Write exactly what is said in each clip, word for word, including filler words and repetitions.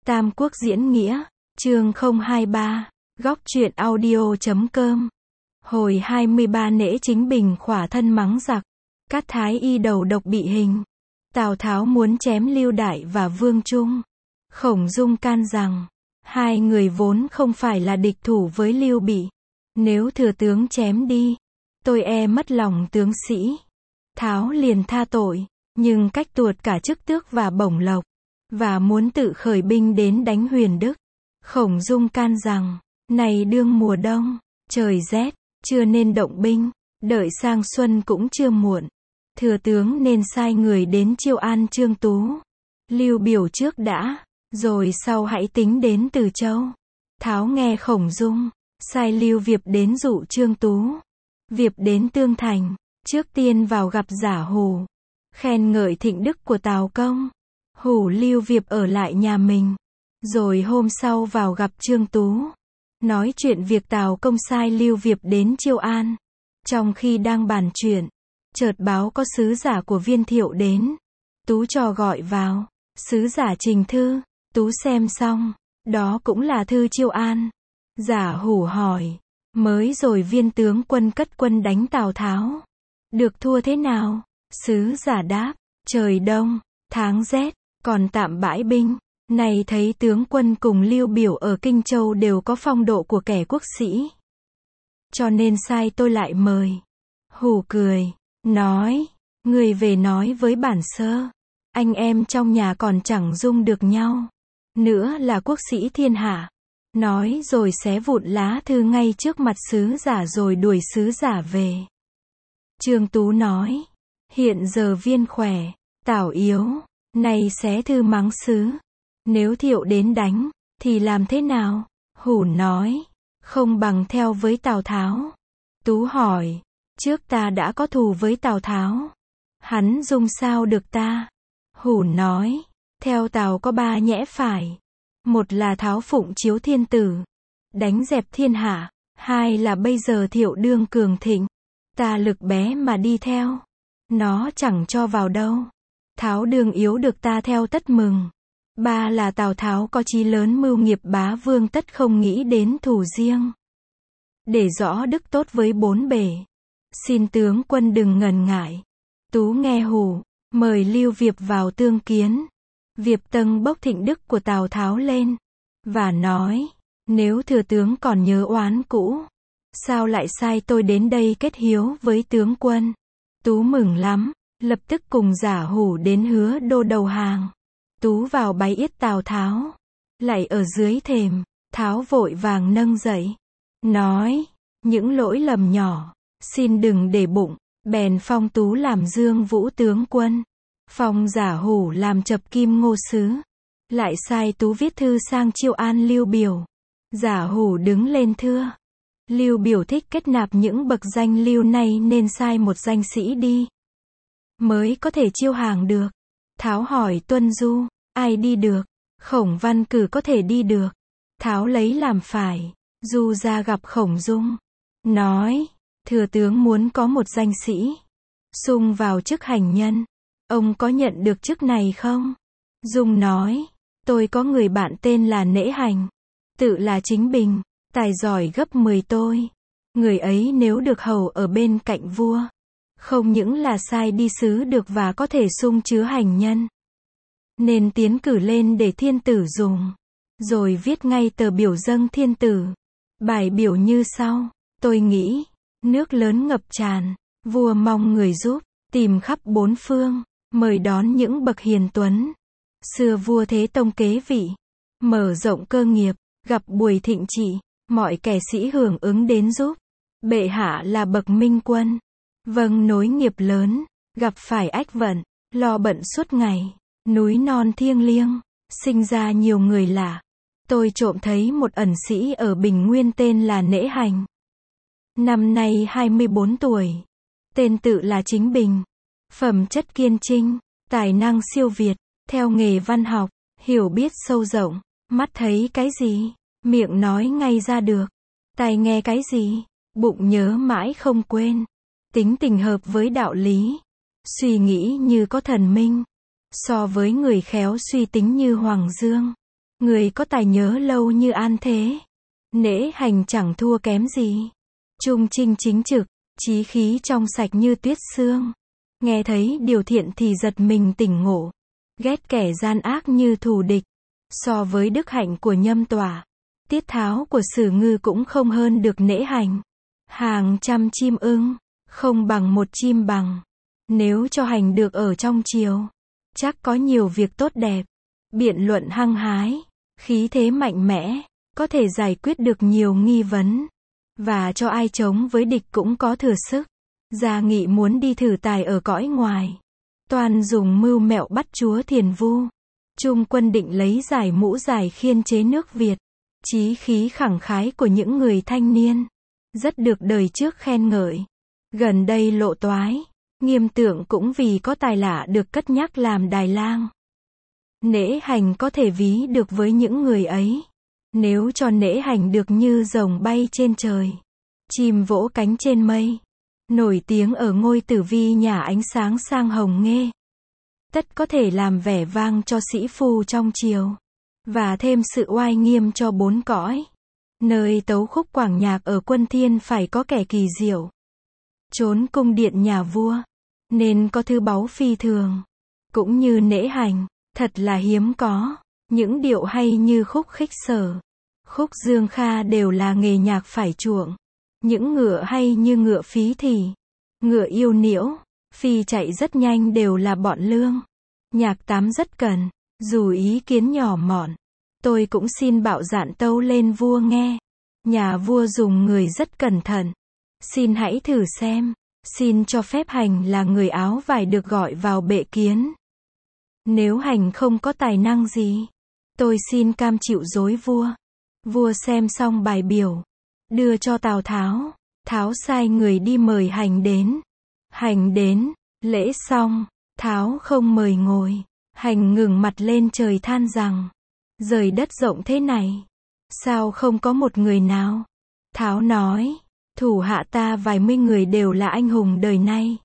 Tam Quốc diễn nghĩa, chương không hai ba, góc truyện audio chấm com. Hồi hai mươi ba Nễ Chính Bình khỏa thân mắng giặc, Cát Thái Y đầu độc bị hình. Tào Tháo muốn chém Lưu Đại và Vương Trung. Khổng Dung can rằng, hai người vốn không phải là địch thủ với Lưu Bị. Nếu thừa tướng chém đi, tôi e mất lòng tướng sĩ. Tháo liền tha tội, nhưng cách tuột cả chức tước và bổng lộc, và muốn tự khởi binh đến đánh Huyền Đức. Khổng Dung can rằng, này đương mùa đông, trời rét, chưa nên động binh, đợi sang xuân cũng chưa muộn. Thừa tướng nên sai người đến chiêu an Trương Tú, Lưu Biểu trước đã, rồi sau hãy tính đến Từ Châu. Tháo nghe Khổng Dung, sai Lưu Việp đến dụ Trương Tú. Việp đến Tương Thành, trước tiên vào gặp Giả Hủ, khen ngợi thịnh đức của Tào Công. Hủ Lưu Việp ở lại nhà mình, rồi hôm sau vào gặp Trương Tú, nói chuyện việc Tào Công sai Lưu Việp đến chiêu an. Trong khi đang bàn chuyện, chợt báo có sứ giả của Viên Thiệu đến. Tú cho gọi vào, sứ giả trình thư. Tú xem xong, đó cũng là thư chiêu an. Giả Hủ hỏi, mới rồi Viên tướng quân cất quân đánh Tào Tháo, được thua thế nào? Sứ giả đáp, trời đông, tháng rét, còn tạm bãi binh. Này thấy tướng quân cùng Lưu Biểu ở Kinh Châu đều có phong độ của kẻ quốc sĩ, cho nên sai tôi lại mời. Hủ cười, nói, người về nói với bản sơ, anh em trong nhà còn chẳng dung được nhau, nữa là quốc sĩ thiên hạ. Nói rồi xé vụn lá thư ngay trước mặt sứ giả rồi đuổi sứ giả về. Trương Tú nói, hiện giờ Viên khỏe, Tào yếu, nay xé thư mắng sứ. Nếu Thiệu đến đánh, thì làm thế nào? Hủ nói, không bằng theo với Tào Tháo. Tú hỏi, trước ta đã có thù với Tào Tháo, hắn dung sao được ta? Hủ nói, theo Tào có ba nhẽ phải. Một là tháo phụng chiếu thiên tử, đánh dẹp thiên hạ. Hai là bây giờ Thiệu đương cường thịnh, ta lực bé mà đi theo, nó chẳng cho vào đâu. Tháo đương yếu được ta theo tất mừng. Ba là Tào Tháo có chí lớn mưu nghiệp bá vương tất không nghĩ đến thù riêng. Để rõ đức tốt với bốn bề, xin tướng quân đừng ngần ngại. Tú nghe Hủ, mời Lưu Việp vào tương kiến. Việp tâng bốc thịnh đức của Tào Tháo lên, và nói, nếu thừa tướng còn nhớ oán cũ, sao lại sai tôi đến đây kết hiếu với tướng quân? Tú mừng lắm, lập tức cùng Giả Hủ đến Hứa Đô đầu hàng. Tú vào bái yết Tào Tháo, lạy ở dưới thềm. Tháo vội vàng nâng dậy, nói, những lỗi lầm nhỏ, xin đừng để bụng. Bèn phong Tú làm Dương Vũ tướng quân, phong Giả Hủ làm Chập Kim Ngô sứ, lại sai Tú viết thư sang chiêu an Lưu Biểu. Giả Hủ đứng lên thưa, Lưu Biểu thích kết nạp những bậc danh lưu này nên sai một danh sĩ đi, mới có thể chiêu hàng được. Tháo hỏi Tuân Du, ai đi được? Khổng Văn Cử có thể đi được. Tháo lấy làm phải. Du ra gặp Khổng Dung, nói, thừa tướng muốn có một danh sĩ xung vào chức hành nhân, ông có nhận được chức này không? Dung nói, tôi có người bạn tên là Nễ Hành, tự là Chính Bình, tài giỏi gấp mười tôi. Người ấy nếu được hầu ở bên cạnh vua, không những là sai đi sứ được và có thể sung chứa hành nhân, nên tiến cử lên để thiên tử dùng. Rồi viết ngay tờ biểu dâng thiên tử. Bài biểu như sau, tôi nghĩ, nước lớn ngập tràn, vua mong người giúp, tìm khắp bốn phương, mời đón những bậc hiền tuấn. Xưa vua Thế Tông kế vị, mở rộng cơ nghiệp, gặp buổi thịnh trị, mọi kẻ sĩ hưởng ứng đến giúp. Bệ hạ là bậc minh quân, vâng nối nghiệp lớn, gặp phải ách vận, lo bận suốt ngày, núi non thiêng liêng, sinh ra nhiều người lạ. Tôi trộm thấy một ẩn sĩ ở Bình Nguyên tên là Nễ Hành. Năm nay hai mươi bốn tuổi, tên tự là Chính Bình, phẩm chất kiên trinh, tài năng siêu việt, theo nghề văn học, hiểu biết sâu rộng, mắt thấy cái gì, miệng nói ngay ra được, tai nghe cái gì, bụng nhớ mãi không quên, tính tình hợp với đạo lý, suy nghĩ như có thần minh, so với người khéo suy tính như Hoàng Dương. Người có tài nhớ lâu như An thế. Nễ Hành chẳng thua kém gì. Trung trinh chính trực, chí khí trong sạch như tuyết sương. Nghe thấy điều thiện thì giật mình tỉnh ngộ. Ghét kẻ gian ác như thù địch. So với đức hạnh của Nhâm Tỏa, tiết tháo của Sử Ngư cũng không hơn được Nễ Hành. Hàng trăm chim ưng, không bằng một chim bằng. Nếu cho Hành được ở trong triều, chắc có nhiều việc tốt đẹp. Biện luận hăng hái, khí thế mạnh mẽ, có thể giải quyết được nhiều nghi vấn. Và cho ai chống với địch cũng có thừa sức. Gia Nghị muốn đi thử tài ở cõi ngoài. Toàn dùng mưu mẹo bắt chúa Thiền Vu. Trung quân định lấy giải mũ giải khiên chế nước Việt. Chí khí khẳng khái của những người thanh niên. Rất được đời trước khen ngợi. Gần đây lộ toái. Nghiêm Tượng cũng vì có tài lạ được cất nhắc làm đài lang. Nễ Hành có thể ví được với những người ấy. Nếu cho Nễ Hành được như rồng bay trên trời. Chim vỗ cánh trên mây. Nổi tiếng ở ngôi tử vi nhà ánh sáng sang hồng nghê. Tất có thể làm vẻ vang cho sĩ phu trong triều. Và thêm sự oai nghiêm cho bốn cõi. Nơi tấu khúc quảng nhạc ở Quân Thiên phải có kẻ kỳ diệu. Trốn cung điện nhà vua. Nên có thư báu phi thường. Cũng như Nễ Hành. Thật là hiếm có. Những điệu hay như khúc Khích Sở, khúc Dương Kha đều là nghề nhạc phải chuộng. Những ngựa hay như ngựa Phí Thì, ngựa Yêu Niễu, phi chạy rất nhanh đều là bọn Lương. Nhạc Tám rất cần, dù ý kiến nhỏ mọn. Tôi cũng xin bạo dạn tâu lên vua nghe. Nhà vua dùng người rất cẩn thận. Xin hãy thử xem. Xin cho phép Hành là người áo vải được gọi vào bệ kiến. Nếu Hành không có tài năng gì, tôi xin cam chịu dối vua. Vua xem xong bài biểu, đưa cho Tào Tháo. Tháo sai người đi mời Hành đến. Hành đến, lễ xong, Tháo không mời ngồi. Hành ngừng mặt lên trời than rằng, rời đất rộng thế này, sao không có một người nào? Tháo nói, thủ hạ ta vài mươi người đều là anh hùng đời nay.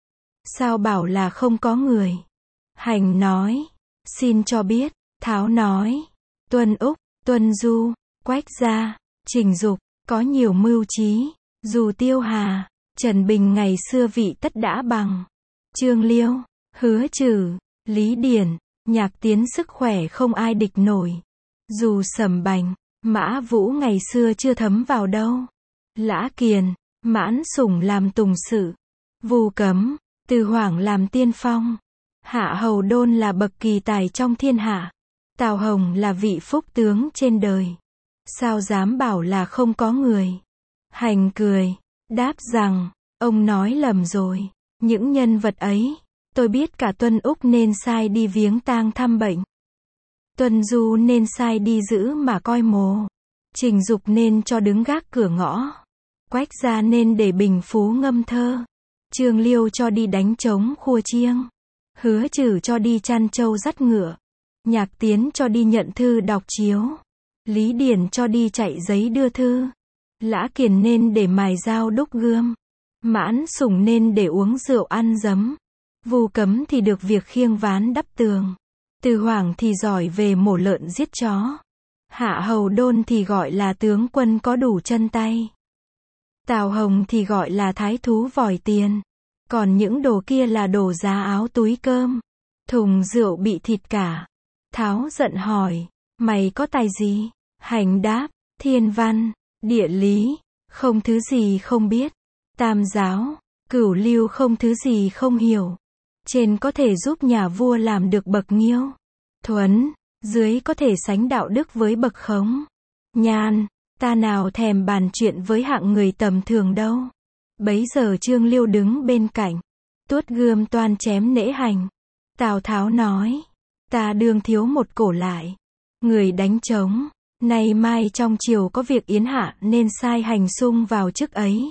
Sao bảo là không có người? Hành nói, xin cho biết. Tháo nói, Tuân Úc, Tuân Du, Quách Gia, Trình Dục, có nhiều mưu trí. Dù Tiêu Hà, Trần Bình ngày xưa vị tất đã bằng. Trương Liêu, Hứa Trừ, Lý Điển, Nhạc Tiến sức khỏe không ai địch nổi. Dù Sầm Bành, Mã Vũ ngày xưa chưa thấm vào đâu. Lã Kiền, Mãn Sủng làm tùng sự. Vu Cấm, Từ Hoảng làm tiên phong. Hạ Hầu Đôn là bậc kỳ tài trong thiên hạ. Tào Hồng là vị phúc tướng trên đời. Sao dám bảo là không có người? Hành cười, đáp rằng, ông nói lầm rồi. Những nhân vật ấy, tôi biết cả Tuân Úc nên sai đi viếng tang thăm bệnh. Tuân Du nên sai đi giữ mà coi mồ. Trình Dục nên cho đứng gác cửa ngõ. Quách Gia nên để bình phú ngâm thơ. Trương Liêu cho đi đánh trống khua chiêng. Hứa Trừ cho đi chăn trâu dắt ngựa. Nhạc Tiến cho đi nhận thư đọc chiếu. Lý Điển cho đi chạy giấy đưa thư. Lã Kiền nên để mài dao đúc gươm. Mãn Sủng nên để uống rượu ăn giấm. Vu Cấm thì được việc khiêng ván đắp tường. Từ Hoảng thì giỏi về mổ lợn giết chó. Hạ Hầu Đôn thì gọi là tướng quân có đủ chân tay. Tào Hồng thì gọi là thái thú vòi tiền. Còn những đồ kia là đồ giá áo túi cơm. Thùng rượu bị thịt cả. Tháo giận hỏi, mày có tài gì? Hành đáp, thiên văn, địa lý, không thứ gì không biết. Tam giáo, cửu lưu không thứ gì không hiểu. Trên có thể giúp nhà vua làm được bậc nghiêu. Thuấn, dưới có thể sánh đạo đức với bậc khống. Nhàn, ta nào thèm bàn chuyện với hạng người tầm thường đâu. Bấy giờ Trương Liêu đứng bên cạnh, tuốt gươm toan chém Nễ Hành. Tào Tháo nói, ta đương thiếu một cổ lại. Người đánh trống, nay mai trong triều có việc yến hạ nên sai Hành sung vào chức ấy.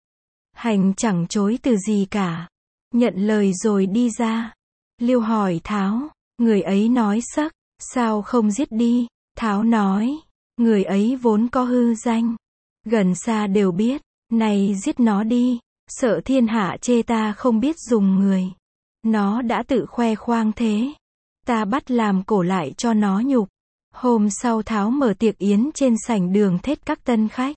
Hành chẳng chối từ gì cả. Nhận lời rồi đi ra. Liêu hỏi Tháo, người ấy nói sắc, sao không giết đi? Tháo nói, người ấy vốn có hư danh. Gần xa đều biết, này giết nó đi, sợ thiên hạ chê ta không biết dùng người. Nó đã tự khoe khoang thế. Ta bắt làm cổ lại cho nó nhục. Hôm sau Tháo mở tiệc yến trên sảnh đường thết các tân khách.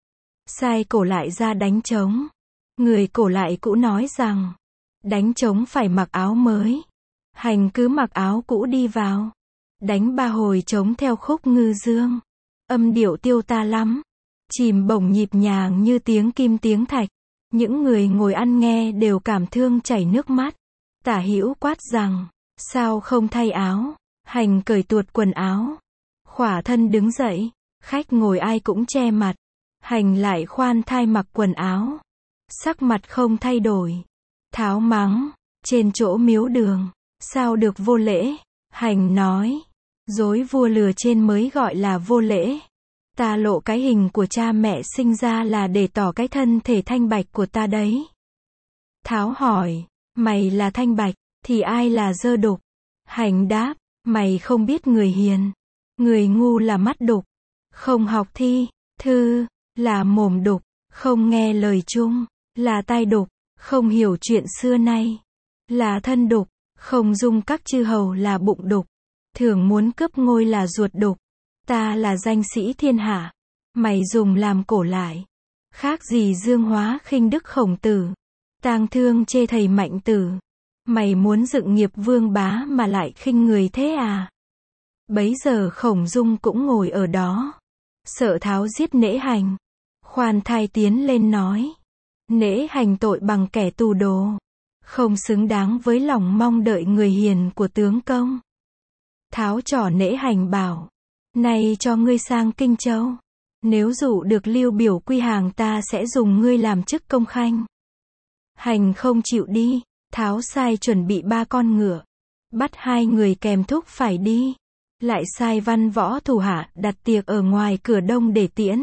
Sai cổ lại ra đánh trống. Người cổ lại cũ nói rằng, đánh trống phải mặc áo mới. Hành cứ mặc áo cũ đi vào. Đánh ba hồi trống theo khúc ngư dương. Âm điệu tiêu ta lắm. Chìm bổng nhịp nhàng như tiếng kim tiếng thạch. Những người ngồi ăn nghe đều cảm thương chảy nước mắt. Tả Hữu quát rằng, sao không thay áo? Hành cởi tuột quần áo. Khỏa thân đứng dậy. Khách ngồi ai cũng che mặt. Hành lại khoan thai mặc quần áo. Sắc mặt không thay đổi. Tháo mắng, trên chỗ miếu đường, sao được vô lễ? Hành nói, dối vua lừa trên mới gọi là vô lễ. Ta lộ cái hình của cha mẹ sinh ra là để tỏ cái thân thể thanh bạch của ta đấy. Tháo hỏi, mày là thanh bạch, thì ai là dơ đục? Hành đáp, mày không biết người hiền. Người ngu là mắt đục, không học thi, thư, là mồm đục, không nghe lời chung, là tai đục, không hiểu chuyện xưa nay, là thân đục, không dung các chư hầu là bụng đục, thường muốn cướp ngôi là ruột đục. Ta là danh sĩ thiên hạ, mày dùng làm cổ lại, khác gì Dương Hóa khinh đức Khổng Tử, tang thương chê thầy Mạnh Tử. Mày muốn dựng nghiệp vương bá mà lại khinh người thế à? Bấy giờ Khổng Dung cũng ngồi ở đó, sợ Tháo giết Nễ Hành, khoan thai tiến lên nói, Nễ Hành tội bằng kẻ tù đồ, không xứng đáng với lòng mong đợi người hiền của tướng công. Tháo trỏ Nễ Hành bảo, này cho ngươi sang Kinh Châu, nếu dụ được Lưu Biểu quy hàng ta sẽ dùng ngươi làm chức công khanh. Hành không chịu đi, Tháo sai chuẩn bị ba con ngựa, bắt hai người kèm thúc phải đi, lại sai văn võ thủ hạ đặt tiệc ở ngoài cửa đông để tiễn.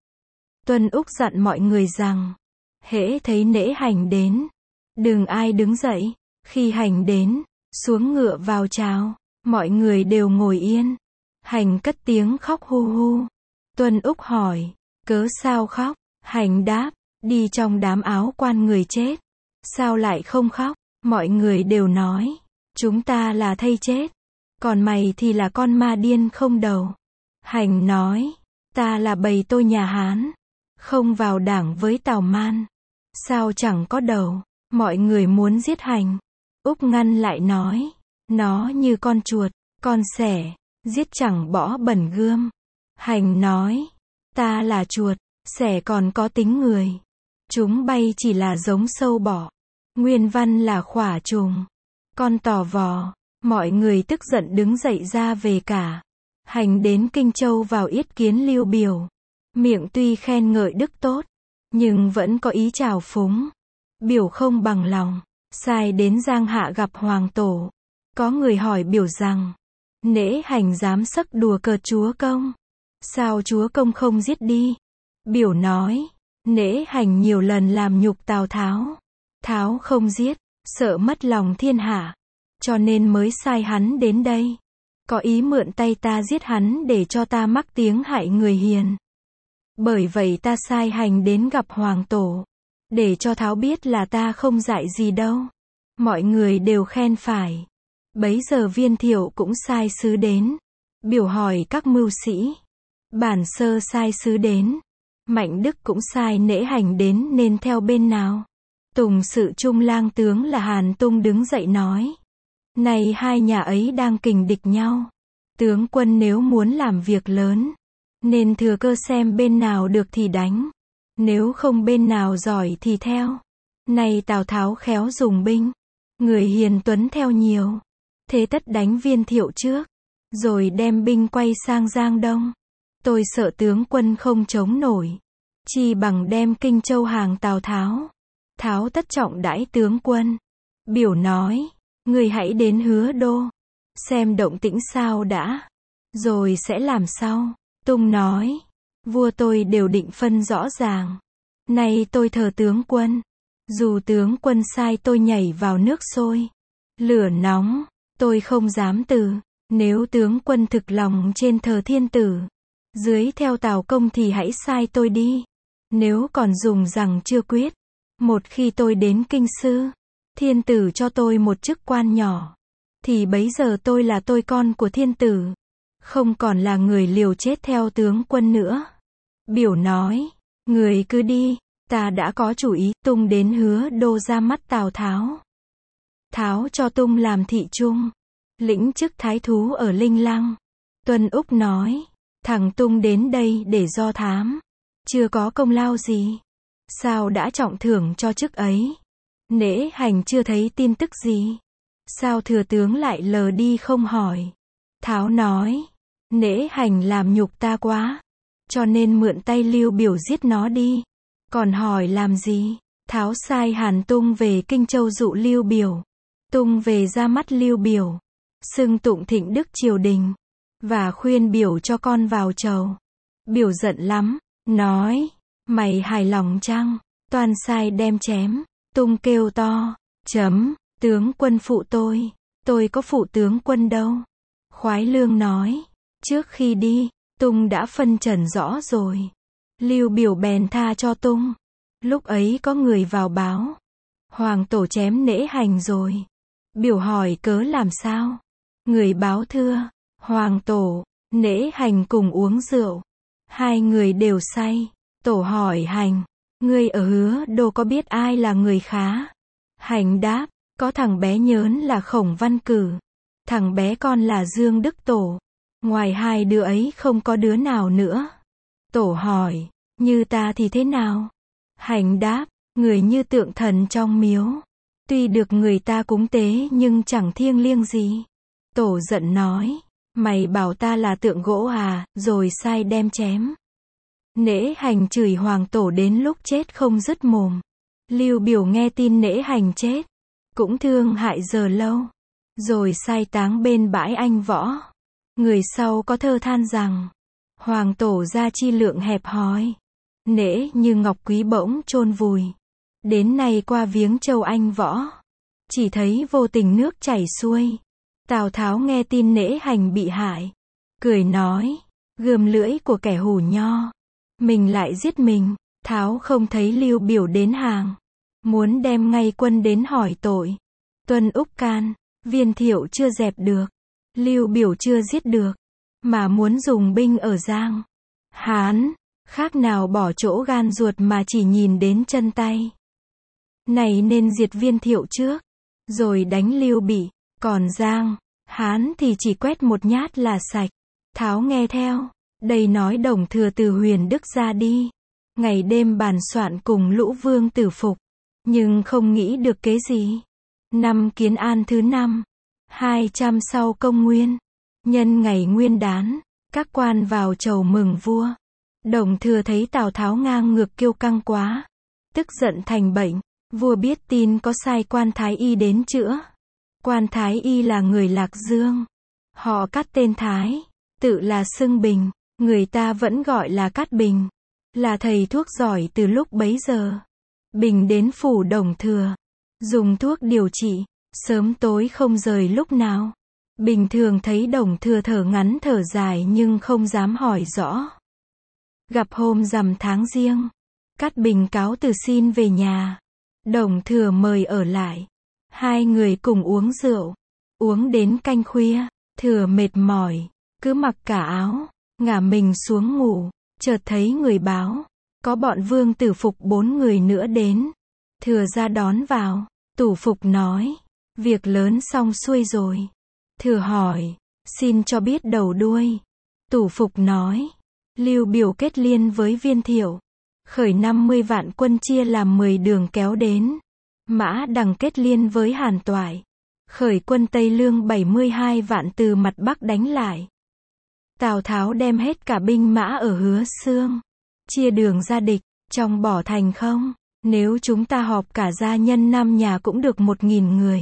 Tuân Úc dặn mọi người rằng, hễ thấy Nễ Hành đến, đừng ai đứng dậy, khi Hành đến, xuống ngựa vào chào, mọi người đều ngồi yên. Hành cất tiếng khóc hu hu. Tuân Úc hỏi, cớ sao khóc? Hành đáp, đi trong đám áo quan người chết, sao lại không khóc? Mọi người đều nói, chúng ta là thây chết, còn mày thì là con ma điên không đầu. Hành nói, ta là bầy tôi nhà Hán, không vào đảng với Tào Man, sao chẳng có đầu? Mọi người muốn giết Hành. Úc ngăn lại nói, nó như con chuột, con sẻ, giết chẳng bỏ bẩn gươm. Hành nói, ta là chuột, sẻ còn có tính người, chúng bay chỉ là giống sâu bọ, nguyên văn là khỏa trùng, con tò vò. Mọi người tức giận đứng dậy ra về cả. Hành đến Kinh Châu vào yết kiến Lưu Biểu, miệng tuy khen ngợi đức tốt, nhưng vẫn có ý trào phúng. Biểu không bằng lòng, sai đến Giang Hạ gặp Hoàng Tổ. Có người hỏi Biểu rằng, Nễ Hành dám sấc đùa cợt chúa công, sao chúa công không giết đi? Biểu nói, Nễ Hành nhiều lần làm nhục Tào Tháo, Tháo không giết, sợ mất lòng thiên hạ, cho nên mới sai hắn đến đây, có ý mượn tay ta giết hắn để cho ta mắc tiếng hại người hiền. Bởi vậy ta sai Hành đến gặp Hoàng Tổ, để cho Tháo biết là ta không dại gì đâu. Mọi người đều khen phải. Bấy giờ Viên Thiệu cũng sai sứ đến, biểu hỏi các mưu sĩ. Bản Sơ sai sứ đến, Mạnh Đức cũng sai Nễ Hành đến, nên theo bên nào? Tùng Sự Trung lang tướng là Hàn Tung đứng dậy nói, này hai nhà ấy đang kình địch nhau, tướng quân nếu muốn làm việc lớn, nên thừa cơ xem bên nào được thì đánh, nếu không bên nào giỏi thì theo. Này Tào Tháo khéo dùng binh, người hiền tuấn theo nhiều, thế tất đánh Viên Thiệu trước, rồi đem binh quay sang Giang Đông. Tôi sợ tướng quân không chống nổi, chi bằng đem Kinh Châu hàng Tào Tháo. Tháo tất trọng đãi tướng quân. Biểu nói, người hãy đến Hứa Đô, xem động tĩnh sao đã, rồi sẽ làm sau. Tung nói, vua tôi đều định phân rõ ràng, nay tôi thờ tướng quân, dù tướng quân sai tôi nhảy vào nước sôi, lửa nóng, tôi không dám từ. Nếu tướng quân thực lòng trên thờ thiên tử, dưới theo Tào công thì hãy sai tôi đi. Nếu còn dùng rằng chưa quyết, một khi tôi đến kinh sư, thiên tử cho tôi một chức quan nhỏ, thì bấy giờ tôi là tôi con của thiên tử, không còn là người liều chết theo tướng quân nữa. Biểu nói, người cứ đi, ta đã có chủ ý. Tung đến Hứa Đô ra mắt Tào Tháo. Tháo cho Tung làm thị trung, lĩnh chức thái thú ở Linh Lăng. Tuân Úc nói, thằng Tung đến đây để do thám, chưa có công lao gì, sao đã trọng thưởng cho chức ấy? Nễ Hành chưa thấy tin tức gì, sao thừa tướng lại lờ đi không hỏi? Tháo nói, Nễ Hành làm nhục ta quá, cho nên mượn tay Lưu Biểu giết nó đi, còn hỏi làm gì? Tháo sai Hàn Tung về Kinh Châu dụ Lưu Biểu. Tung về ra mắt Lưu Biểu, xưng tụng thịnh đức triều đình, và khuyên Biểu cho con vào chầu. Biểu giận lắm, nói, mày hài lòng chăng? Toan sai đem chém. Tung kêu to, chấm, tướng quân phụ tôi, tôi có phụ tướng quân đâu. Khoái Lương nói, trước khi đi, Tung đã phân trần rõ rồi. Lưu Biểu bèn tha cho Tung. Lúc ấy có người vào báo, Hoàng tổ chém Nễ Hành rồi. Biểu hỏi cớ làm sao? Người báo thưa, Hoàng tổ, Nễ Hành cùng uống rượu, hai người đều say. Tổ hỏi Hành, ngươi ở Hứa Đô có biết ai là người khá? Hành đáp, có thằng bé nhớn là Khổng Văn Cử, thằng bé con là Dương Đức Tổ, ngoài hai đứa ấy không có đứa nào nữa. Tổ hỏi, như ta thì thế nào? Hành đáp, người như tượng thần trong miếu, tuy được người ta cúng tế nhưng chẳng thiêng liêng gì. Tổ giận nói, mày bảo ta là tượng gỗ à, rồi sai đem chém. Nễ Hành chửi Hoàng tổ đến lúc chết không dứt mồm. Lưu Biểu nghe tin Nễ Hành chết, cũng thương hại giờ lâu, rồi sai táng bên bãi Anh Võ. Người sau có thơ than rằng, Hoàng tổ gia chi lượng hẹp hòi, Nễ như ngọc quý bỗng chôn vùi. Đến nay qua viếng châu Anh Võ, chỉ thấy vô tình nước chảy xuôi. Tào Tháo nghe tin Nễ Hành bị hại, cười nói, gươm lưỡi của kẻ hủ nho, mình lại giết mình. Tháo không thấy Lưu Biểu đến hàng, muốn đem ngay quân đến hỏi tội. Tuân Úc can, Viên Thiệu chưa dẹp được, Lưu Biểu chưa giết được, mà muốn dùng binh ở Giang Hán, khác nào bỏ chỗ gan ruột mà chỉ nhìn đến chân tay. Này nên diệt Viên Thiệu trước, rồi đánh Lưu Bị, còn Giang Hán thì chỉ quét một nhát là sạch. Tháo nghe theo, đây nói Đồng Thừa từ Huyền Đức ra đi, ngày đêm bàn soạn cùng lũ vương tử phục, nhưng không nghĩ được kế gì. Năm Kiến An thứ năm, hai trăm sau công nguyên, nhân ngày nguyên đán, các quan vào chầu mừng vua. Đồng Thừa thấy Tào Tháo ngang ngược kiêu căng quá, tức giận thành bệnh. Vua biết tin có sai quan Thái Y đến chữa. Quan Thái Y là người Lạc Dương, họ cắt tên Thái, tự là xưng Bình, người ta vẫn gọi là Cát Bình, là thầy thuốc giỏi từ lúc bấy giờ. Bình đến phủ Đồng Thừa, dùng thuốc điều trị, sớm tối không rời lúc nào. Bình thường thấy Đồng Thừa thở ngắn thở dài nhưng không dám hỏi rõ. Gặp hôm rằm tháng Giêng, Cát Bình cáo từ xin về nhà. Đồng Thừa mời ở lại, hai người cùng uống rượu, uống đến canh khuya. Thừa mệt mỏi, cứ mặc cả áo, ngả mình xuống ngủ, chợt thấy người báo, có bọn vương tử phục bốn người nữa đến. Thừa ra đón vào, Tủ Phục nói, việc lớn xong xuôi rồi. Thừa hỏi, xin cho biết đầu đuôi. Tủ Phục nói, Lưu Biểu kết liên với Viên Thiệu, khởi năm mươi vạn quân chia làm mười đường kéo đến. Mã Đằng kết liên với Hàn Toại, khởi quân Tây Lương bảy mươi hai vạn từ mặt Bắc đánh lại. Tào Tháo đem hết cả binh mã ở Hứa Xương, chia đường ra địch, trong bỏ thành không. Nếu chúng ta họp cả gia nhân năm nhà cũng được một nghìn người.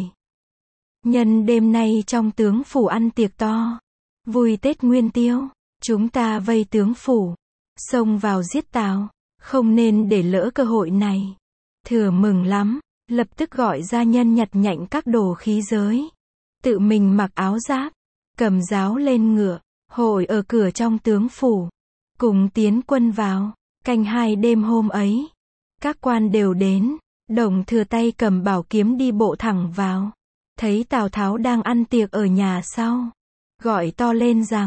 Nhân đêm nay trong tướng phủ ăn tiệc to, vui Tết Nguyên Tiêu, chúng ta vây tướng phủ, xông vào giết Tào, không nên để lỡ cơ hội này. Thừa mừng lắm, lập tức gọi gia nhân nhặt nhạnh các đồ khí giới, tự mình mặc áo giáp, cầm giáo lên ngựa, hội ở cửa trong tướng phủ, cùng tiến quân vào. Canh hai đêm hôm ấy, các quan đều đến. Đồng Thừa tay cầm bảo kiếm đi bộ thẳng vào, thấy Tào Tháo đang ăn tiệc ở nhà sau, gọi to lên rằng,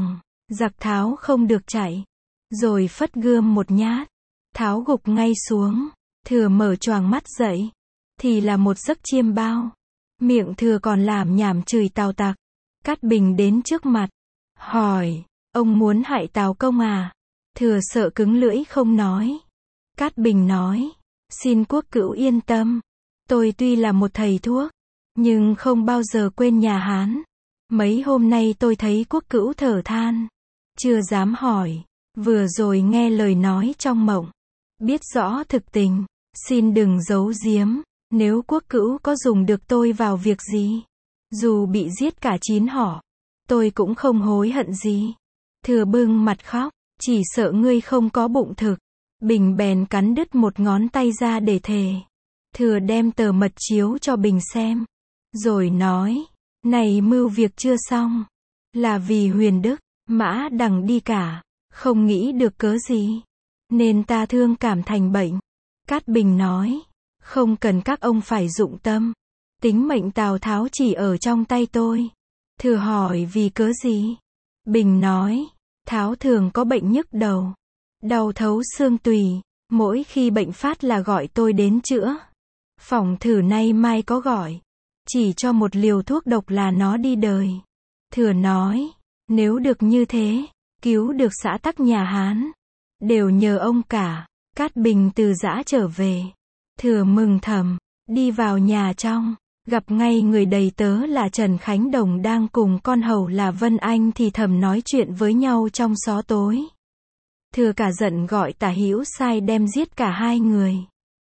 Giặc Tháo không được chạy. Rồi phất gươm một nhát. Tháo gục ngay xuống. Thừa mở choàng mắt dậy. Thì là một giấc chiêm bao. Miệng Thừa còn lảm nhảm chửi Tào Tặc. Cát Bình đến trước mặt. Hỏi, ông muốn hại Tào công à? Thừa sợ cứng lưỡi không nói. Cát Bình nói, xin quốc cữu yên tâm. Tôi tuy là một thầy thuốc, nhưng không bao giờ quên nhà Hán. Mấy hôm nay tôi thấy quốc cữu thở than. Chưa dám hỏi. Vừa rồi nghe lời nói trong mộng. Biết rõ thực tình. Xin đừng giấu giếm. Nếu quốc cữu có dùng được tôi vào việc gì, dù bị giết cả chín họ, tôi cũng không hối hận gì. Thừa bưng mặt khóc. Chỉ sợ ngươi không có bụng thực. Bình bèn cắn đứt một ngón tay ra để thề. Thừa đem tờ mật chiếu cho Bình xem. Rồi nói, này mưu việc chưa xong. Là vì Huyền Đức, Mã Đằng đi cả. Không nghĩ được cớ gì. Nên ta thương cảm thành bệnh. Cát Bình nói, không cần các ông phải dụng tâm. Tính mệnh Tào Tháo chỉ ở trong tay tôi. Thừa hỏi vì cớ gì? Bình nói, Tháo thường có bệnh nhức đầu. Đau thấu xương tùy. Mỗi khi bệnh phát là gọi tôi đến chữa. Phỏng thử nay mai có gọi. Chỉ cho một liều thuốc độc là nó đi đời. Thừa nói, nếu được như thế, cứu được xã tắc nhà Hán, đều nhờ ông cả. Cát Bình từ giã trở về. Thừa mừng thầm, đi vào nhà trong, gặp ngay người đầy tớ là Trần Khánh Đồng đang cùng con hầu là Vân Anh thì thầm nói chuyện với nhau trong xó tối. Thừa cả giận gọi Tả Hữu sai đem giết cả hai người.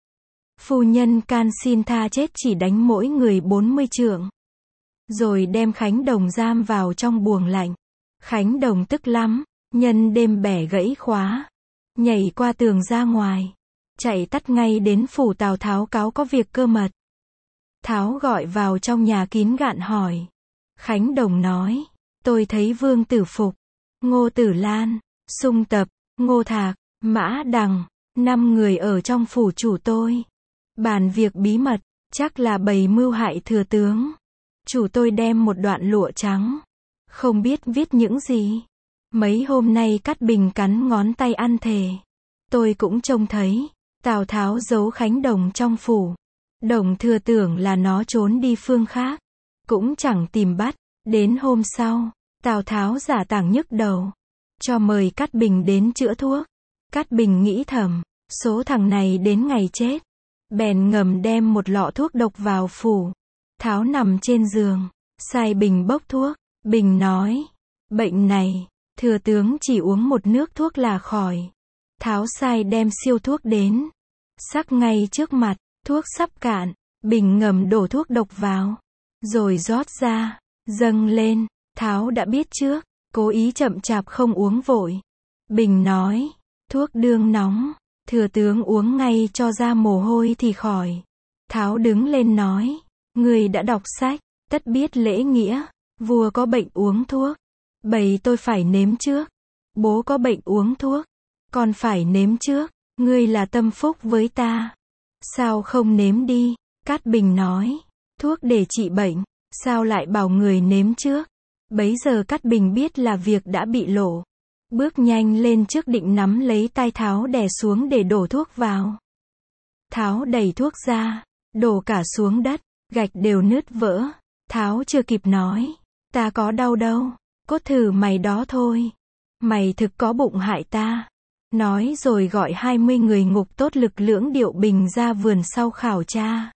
Phu nhân can xin tha chết chỉ đánh mỗi người bốn mươi trượng. Rồi đem Khánh Đồng giam vào trong buồng lạnh. Khánh Đồng tức lắm, nhân đêm bẻ gãy khóa. Nhảy qua tường ra ngoài. Chạy tắt ngay đến phủ Tào Tháo cáo có việc cơ mật. Tháo gọi vào trong nhà kín gạn hỏi. Khánh Đồng nói, tôi thấy Vương Tử Phục, Ngô Tử Lan, Sung Tập, Ngô Thạc, Mã Đằng, năm người ở trong phủ chủ tôi. Bàn việc bí mật, chắc là bày mưu hại thừa tướng. Chủ tôi đem một đoạn lụa trắng, không biết viết những gì. Mấy hôm nay Cát Bình cắn ngón tay ăn thề. Tôi cũng trông thấy, Tào Tháo giấu Khánh Đồng trong phủ. Đồng Thừa tưởng là nó trốn đi phương khác, cũng chẳng tìm bắt. Đến hôm sau, Tào Tháo giả tảng nhức đầu, cho mời Cát Bình đến chữa thuốc. Cát Bình nghĩ thầm, số thằng này đến ngày chết. Bèn ngầm đem một lọ thuốc độc vào phủ. Tháo nằm trên giường, sai Bình bốc thuốc. Bình nói, bệnh này, thừa tướng chỉ uống một nước thuốc là khỏi. Tháo sai đem siêu thuốc đến, sắc ngay trước mặt. Thuốc sắp cạn, Bình ngầm đổ thuốc độc vào, rồi rót ra, dâng lên. Tháo đã biết trước, cố ý chậm chạp không uống vội. Bình nói, thuốc đương nóng, thừa tướng uống ngay cho ra mồ hôi thì khỏi. Tháo đứng lên nói, người đã đọc sách, tất biết lễ nghĩa. Vua có bệnh uống thuốc, bầy tôi phải nếm trước. Bố có bệnh uống thuốc, con phải nếm trước. Ngươi là tâm phúc với ta, sao không nếm đi? Cát Bình nói, thuốc để trị bệnh, sao lại bảo người nếm trước? Bấy giờ Cát Bình biết là việc đã bị lộ. Bước nhanh lên trước định nắm lấy tay Tháo đè xuống để đổ thuốc vào. Tháo đẩy thuốc ra, đổ cả xuống đất, gạch đều nứt vỡ. Tháo chưa kịp nói, ta có đau đâu, cốt thử mày đó thôi. Mày thực có bụng hại ta. Nói rồi gọi hai mươi người ngục tốt lực lưỡng điệu Bình ra vườn sau khảo tra.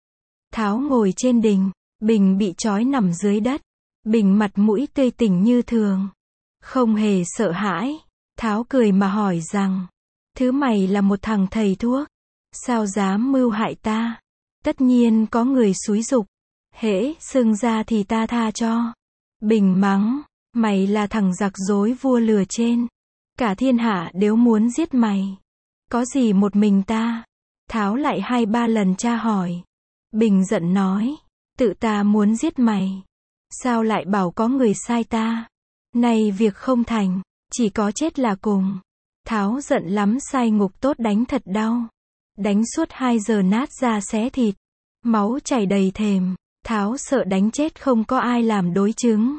Tháo ngồi trên đình, Bình bị trói nằm dưới đất. Bình mặt mũi tươi tỉnh như thường, không hề sợ hãi. Tháo cười mà hỏi rằng, thứ mày là một thằng thầy thuốc, sao dám mưu hại ta? Tất nhiên có người xúi giục, hễ xưng ra thì ta tha cho. Bình mắng, mày là thằng giặc dối vua lừa trên. Cả thiên hạ đều muốn giết mày, có gì một mình ta? Tháo lại hai ba lần tra hỏi. Bình giận nói, tự ta muốn giết mày, sao lại bảo có người sai ta? Này việc không thành, chỉ có chết là cùng. Tháo giận lắm sai ngục tốt đánh thật đau. Đánh suốt hai giờ nát da xé thịt, máu chảy đầy thềm. Tháo sợ đánh chết không có ai làm đối chứng.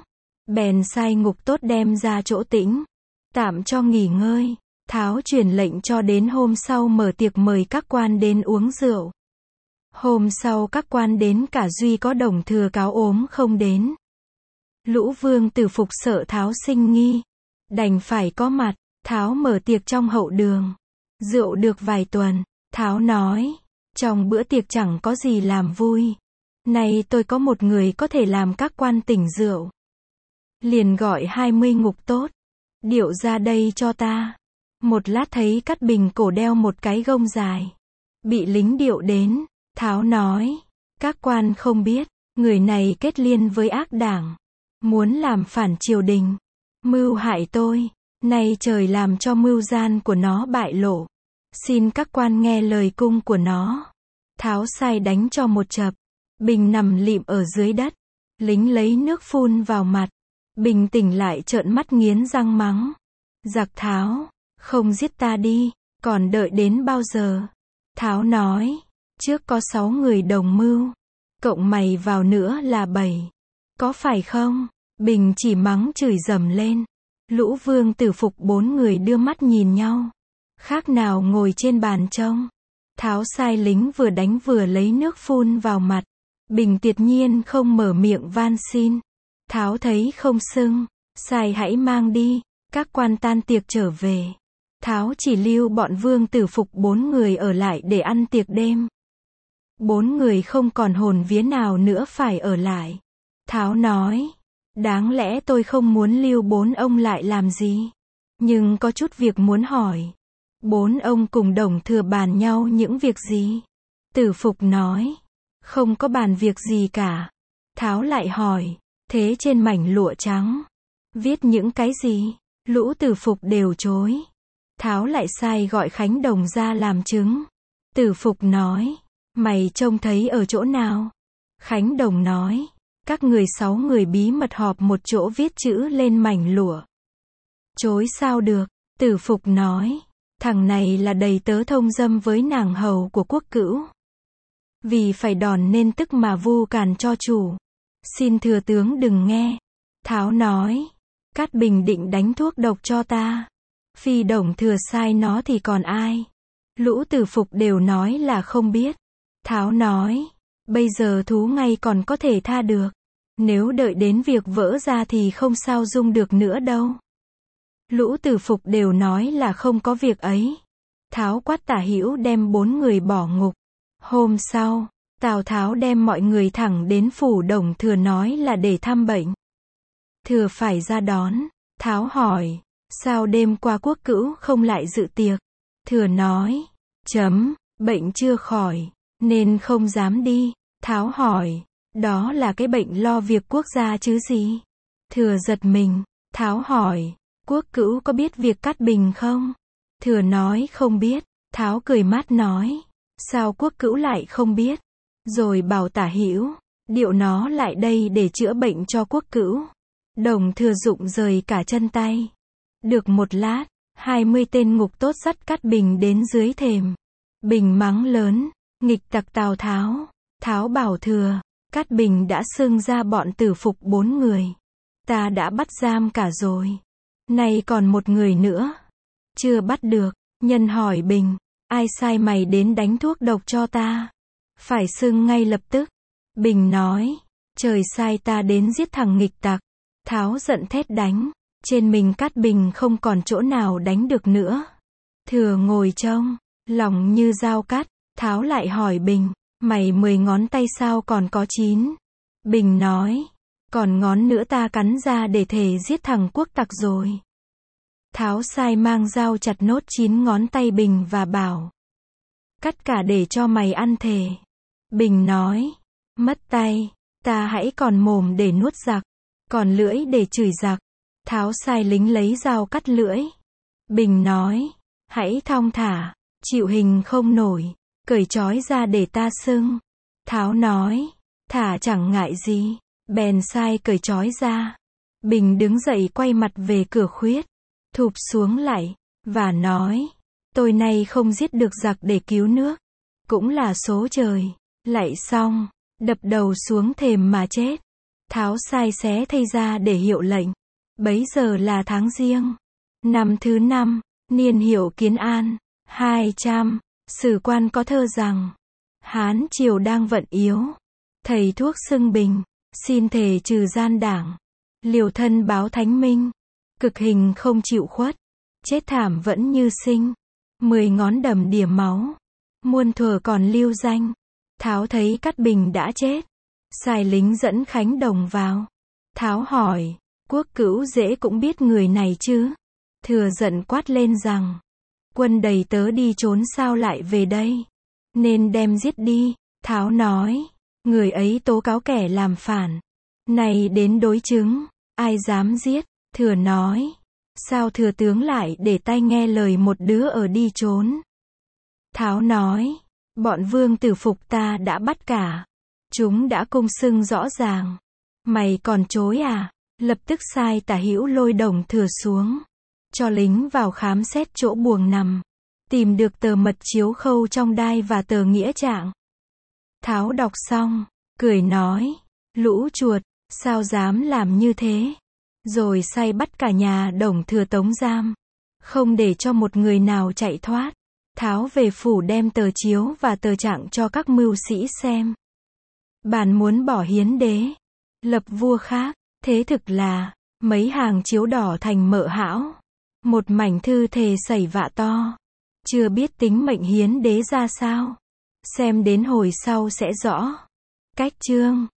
Bèn sai ngục tốt đem ra chỗ tĩnh, tạm cho nghỉ ngơi. Tháo truyền lệnh cho đến hôm sau mở tiệc mời các quan đến uống rượu. Hôm sau các quan đến cả duy có Đồng Thừa cáo ốm không đến. Lũ Vương Tử Phục sợ Tháo sinh nghi, đành phải có mặt. Tháo mở tiệc trong hậu đường. Rượu được vài tuần, Tháo nói, trong bữa tiệc chẳng có gì làm vui. Nay tôi có một người có thể làm các quan tỉnh rượu. Liền gọi hai mươi ngục tốt, điệu ra đây cho ta. Một lát thấy Cát Bình cổ đeo một cái gông dài, bị lính điệu đến. Tháo nói, các quan không biết, người này kết liên với ác đảng, muốn làm phản triều đình, mưu hại tôi. Nay trời làm cho mưu gian của nó bại lộ, xin các quan nghe lời cung của nó. Tháo sai đánh cho một chập, Bình nằm lịm ở dưới đất. Lính lấy nước phun vào mặt, Bình tỉnh lại trợn mắt nghiến răng mắng, giặc Tháo, không giết ta đi, còn đợi đến bao giờ? Tháo nói, trước có sáu người đồng mưu, cộng mày vào nữa là bảy, có phải không? Bình chỉ mắng chửi dầm lên. Lũ Vương Tử Phục bốn người đưa mắt nhìn nhau, khác nào ngồi trên bàn trông. Tháo sai lính vừa đánh vừa lấy nước phun vào mặt. Bình tuyệt nhiên không mở miệng van xin. Tháo thấy không xưng, sai hãy mang đi. Các quan tan tiệc trở về. Tháo chỉ lưu bọn Vương Tử Phục bốn người ở lại để ăn tiệc đêm. Bốn người không còn hồn vía nào nữa phải ở lại. Tháo nói, đáng lẽ tôi không muốn lưu bốn ông lại làm gì, nhưng có chút việc muốn hỏi. Bốn ông cùng Đồng Thừa bàn nhau những việc gì? Tử Phục nói, không có bàn việc gì cả. Tháo lại hỏi, thế trên mảnh lụa trắng, viết những cái gì? Lũ Tử Phục đều chối. Tháo lại sai gọi Khánh Đồng ra làm chứng. Tử Phục nói, mày trông thấy ở chỗ nào? Khánh Đồng nói, các người sáu người bí mật họp một chỗ viết chữ lên mảnh lụa. Chối sao được? Tử Phục nói, thằng này là đầy tớ thông dâm với nàng hầu của Quốc Cữu. Vì phải đòn nên tức mà vu càn cho chủ. Xin thừa tướng đừng nghe. Tháo nói, Cát Bình định đánh thuốc độc cho ta. Phi Đồng Thừa sai nó thì còn ai? Lũ Tử Phục đều nói là không biết. Tháo nói, bây giờ thú ngay còn có thể tha được. Nếu đợi đến việc vỡ ra thì không sao dung được nữa đâu. Lũ Tử Phục đều nói là không có việc ấy. Tháo quát Tả Hữu đem bốn người bỏ ngục. Hôm sau, Tào Tháo đem mọi người thẳng đến phủ Đồng Thừa nói là để thăm bệnh. Thừa phải ra đón. Tháo hỏi, sao đêm qua Quốc Cữu không lại dự tiệc? Thừa nói, chấm, bệnh chưa khỏi, nên không dám đi. Tháo hỏi, đó là cái bệnh lo việc quốc gia chứ gì? Thừa giật mình. Tháo hỏi, Quốc Cữu có biết việc Cát Bình không? Thừa nói không biết. Tháo cười mát nói, sao Quốc Cữu lại không biết? Rồi bảo Tả Hữu điệu nó lại đây để chữa bệnh cho Quốc Cữu. Đồng Thừa dụng rời cả chân tay. Được một lát, hai mươi tên ngục tốt dắt Cát Bình đến dưới thềm. Bình mắng lớn, nghịch tặc Tào Tháo. Tháo bảo Thừa, Cát Bình đã xưng ra bọn Tử Phục bốn người. Ta đã bắt giam cả rồi. Nay còn một người nữa. Chưa bắt được. Nhân hỏi Bình, ai sai mày đến đánh thuốc độc cho ta? Phải xưng ngay lập tức. Bình nói, trời sai ta đến giết thằng nghịch tặc. Tháo giận thét đánh. Trên mình Cát Bình không còn chỗ nào đánh được nữa. Thừa ngồi trông, lòng như dao cắt. Tháo lại hỏi Bình, mày mười ngón tay sao còn có chín? Bình nói, còn ngón nữa ta cắn ra để thề giết thằng quốc tặc rồi. Tháo sai mang dao chặt nốt chín ngón tay Bình và bảo, cắt cả để cho mày ăn thề. Bình nói, mất tay, ta hãy còn mồm để nuốt giặc, còn lưỡi để chửi giặc. Tháo sai lính lấy dao cắt lưỡi. Bình nói, hãy thong thả, chịu hình không nổi, cởi trói ra để ta xưng. Tháo nói, thả chẳng ngại gì, bèn sai cởi trói ra. Bình đứng dậy quay mặt về cửa khuyết, thụp xuống lạy, và nói, tôi nay không giết được giặc để cứu nước, cũng là số trời. Lạy xong, đập đầu xuống thềm mà chết. Tháo sai xé thây ra để hiệu lệnh. Bấy giờ là tháng Giêng, năm thứ năm, niên hiệu Kiến An, hai trăm, sử quan có thơ rằng, Hán triều đang vận yếu, thầy thuốc xưng bình, xin thề trừ gian đảng, liều thân báo thánh minh, cực hình không chịu khuất, chết thảm vẫn như sinh, mười ngón đầm đìa máu, muôn thuở còn lưu danh. Tháo thấy Cát Bình đã chết, sai lính dẫn Khánh Đồng vào. Tháo hỏi, Quốc Cữu dễ cũng biết người này chứ? Thừa giận quát lên rằng, quân đầy tớ đi trốn sao lại về đây? Nên đem giết đi. Tháo nói, người ấy tố cáo kẻ làm phản, này đến đối chứng, ai dám giết? Thừa nói, sao thừa tướng lại để tai nghe lời một đứa ở đi trốn? Tháo nói, bọn vương tử phục ta đã bắt cả, chúng đã cung xưng rõ ràng, mày còn chối à? Lập tức sai Tả Hữu lôi Đồng Thừa xuống, cho lính vào khám xét chỗ buồng nằm, tìm được tờ mật chiếu khâu trong đai và tờ nghĩa trạng. Tháo đọc xong, cười nói, lũ chuột, sao dám làm như thế? Rồi sai bắt cả nhà Đồng Thừa tống giam, không để cho một người nào chạy thoát. Tháo về phủ đem tờ chiếu và tờ trạng cho các mưu sĩ xem. Bản muốn bỏ hiến đế, lập vua khác, thế thực là, mấy hàng chiếu đỏ thành mợ hão, một mảnh thư thề xảy vạ to, chưa biết tính mệnh hiến đế ra sao. Xem đến hồi sau sẽ rõ. Cách chương